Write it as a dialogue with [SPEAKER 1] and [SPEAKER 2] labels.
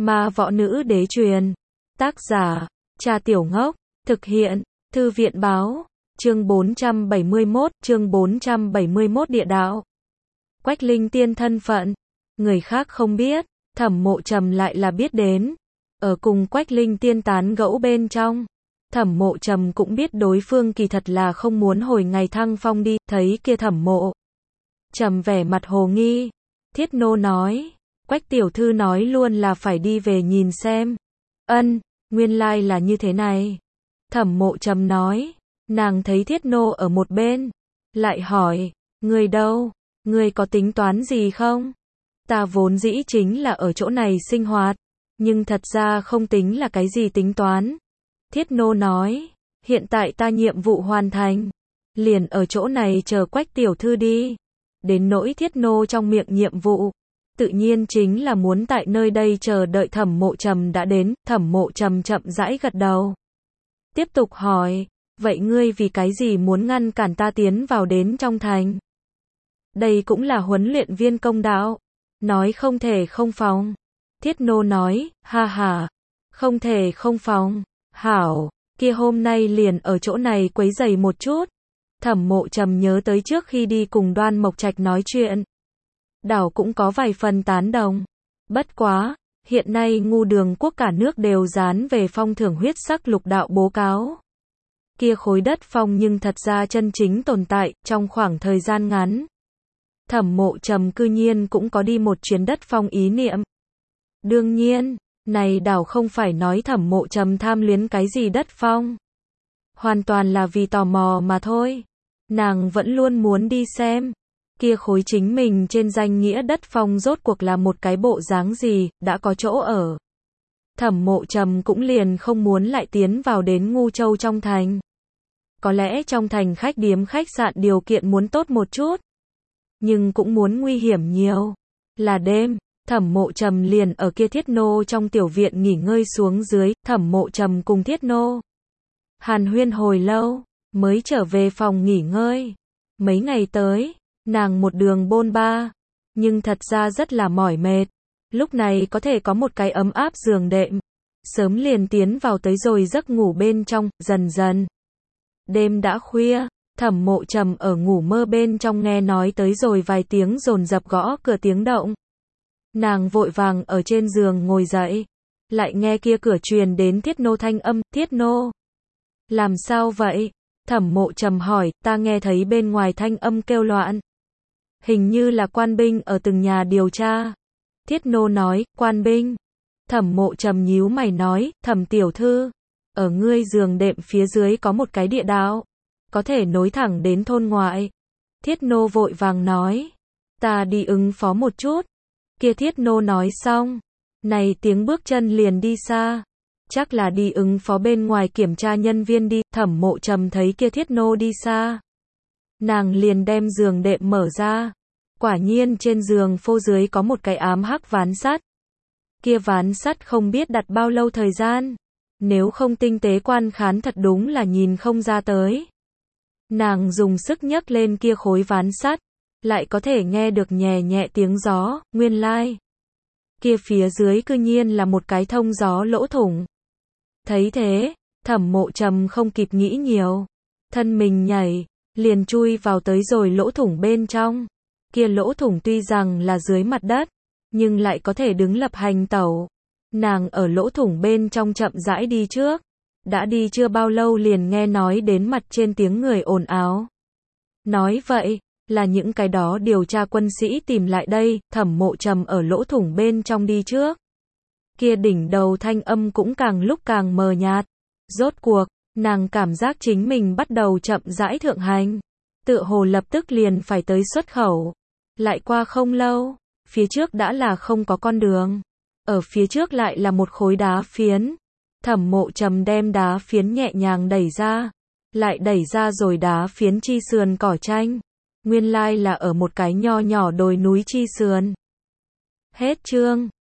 [SPEAKER 1] Ma võ nữ đế truyền. Tác giả, Trà Tiểu Ngốc. Thực hiện, Thư viện báo. Chương 471 địa đạo. Quách Linh Tiên thân phận. Người khác không biết, Thẩm Mộ Trầm lại là biết đến. Ở cùng Quách Linh Tiên tán gẫu bên trong. Thẩm Mộ Trầm cũng biết đối phương kỳ thật là không muốn hồi ngày thăng phong đi, thấy kia Thẩm Mộ Trầm vẻ mặt hồ nghi. Thiết Nô nói, Quách tiểu thư nói luôn là phải đi về nhìn xem. Ân, nguyên lai là như thế này. Thẩm Mộ Trầm nói, nàng thấy Thiết Nô ở một bên, lại hỏi, người đâu, người có tính toán gì không? Ta vốn dĩ chính là ở chỗ này sinh hoạt, nhưng thật ra không tính là cái gì tính toán. Thiết Nô nói, hiện tại ta nhiệm vụ hoàn thành, liền ở chỗ này chờ Quách tiểu thư đi. Đến nỗi Thiết Nô trong miệng nhiệm vụ, tự nhiên chính là muốn tại nơi đây chờ đợi Thẩm Mộ Trầm đã đến. Thẩm Mộ Trầm chậm rãi gật đầu. Tiếp tục hỏi, vậy ngươi vì cái gì muốn ngăn cản ta tiến vào đến trong thành? Đây cũng là huấn luyện viên công đạo, nói không thể không phòng. Thiết Nô nói, ha ha, không thể không phòng. Hảo, kia hôm nay liền ở chỗ này quấy rầy một chút. Thẩm Mộ Trầm nhớ tới trước khi đi cùng Đoan Mộc Trạch nói chuyện, đảo cũng có vài phần tán đồng. Bất quá, hiện nay Ngu Đường quốc cả nước đều dán về phong thưởng huyết sắc lục đạo bố cáo. Kia khối đất phong nhưng thật ra chân chính tồn tại trong khoảng thời gian ngắn. Thẩm Mộ Trầm cư nhiên cũng có đi một chuyến đất phong ý niệm. Đương nhiên, này đảo không phải nói Thẩm Mộ Trầm tham luyến cái gì đất phong. Hoàn toàn là vì tò mò mà thôi. Nàng vẫn luôn muốn đi xem. Kia khối chính mình trên danh nghĩa đất phong rốt cuộc là một cái bộ dáng gì, đã có chỗ ở. Thẩm Mộ Trầm cũng liền không muốn lại tiến vào đến Ngu Châu trong thành. Có lẽ trong thành khách điếm khách sạn điều kiện muốn tốt một chút, nhưng cũng muốn nguy hiểm nhiều. Là đêm, Thẩm Mộ Trầm liền ở kia Thiết Nô trong tiểu viện nghỉ ngơi xuống dưới. Thẩm Mộ Trầm cùng Thiết Nô hàn huyên hồi lâu, mới trở về phòng nghỉ ngơi. Mấy ngày tới, nàng một đường bôn ba, nhưng thật ra rất là mỏi mệt. Lúc này có thể có một cái ấm áp giường đệm, sớm liền tiến vào tới rồi giấc ngủ bên trong. Dần dần, đêm đã khuya, Thẩm Mộ Trầm ở ngủ mơ bên trong nghe nói tới rồi vài tiếng dồn dập gõ cửa tiếng động. Nàng vội vàng ở trên giường ngồi dậy, lại nghe kia cửa truyền đến Thiết Nô thanh âm. Thiết Nô, làm sao vậy? Thẩm Mộ Trầm hỏi. Ta nghe thấy bên ngoài thanh âm kêu loạn, hình như là quan binh ở từng nhà điều tra. Thiết Nô nói, quan binh. Thẩm Mộ Trầm nhíu mày nói, Thẩm tiểu thư, ở ngươi giường đệm phía dưới có một cái địa đạo, có thể nối thẳng đến thôn ngoại. Thiết Nô vội vàng nói, ta đi ứng phó một chút. Kia Thiết Nô nói xong, này tiếng bước chân liền đi xa. Chắc là đi ứng phó bên ngoài kiểm tra nhân viên đi. Thẩm Mộ Trầm thấy kia Thiết Nô đi xa, nàng liền đem giường đệm mở ra. Quả nhiên trên giường phô dưới có một cái ám hắc ván sắt. Kia ván sắt không biết đặt bao lâu thời gian, nếu không tinh tế quan khán thật đúng là nhìn không ra tới. Nàng dùng sức nhấc lên kia khối ván sắt, lại có thể nghe được nhẹ nhẹ tiếng gió. Nguyên lai, kia phía dưới cư nhiên là một cái thông gió lỗ thủng. Thấy thế, Thẩm Mộ Trầm không kịp nghĩ nhiều, thân mình nhảy, liền chui vào tới rồi lỗ thủng bên trong. Kia lỗ thủng tuy rằng là dưới mặt đất, nhưng lại có thể đứng lập hành tẩu. Nàng ở lỗ thủng bên trong chậm rãi đi trước. Đã đi chưa bao lâu liền nghe nói đến mặt trên tiếng người ồn ào. Nói vậy, là những cái đó điều tra quân sĩ tìm lại đây. Thẩm Mộ Trầm ở lỗ thủng bên trong đi trước. Kia đỉnh đầu thanh âm cũng càng lúc càng mờ nhạt. Rốt cuộc, nàng cảm giác chính mình bắt đầu chậm rãi thượng hành. Tựa hồ lập tức liền phải tới xuất khẩu. Lại qua không lâu, phía trước đã là không có con đường. Ở phía trước lại là một khối đá phiến. Thẩm Mộ Trầm đem đá phiến nhẹ nhàng đẩy ra. Lại đẩy ra rồi đá phiến chi sườn cỏ tranh. Nguyên lai là ở một cái nho nhỏ đồi núi chi sườn. Hết chương.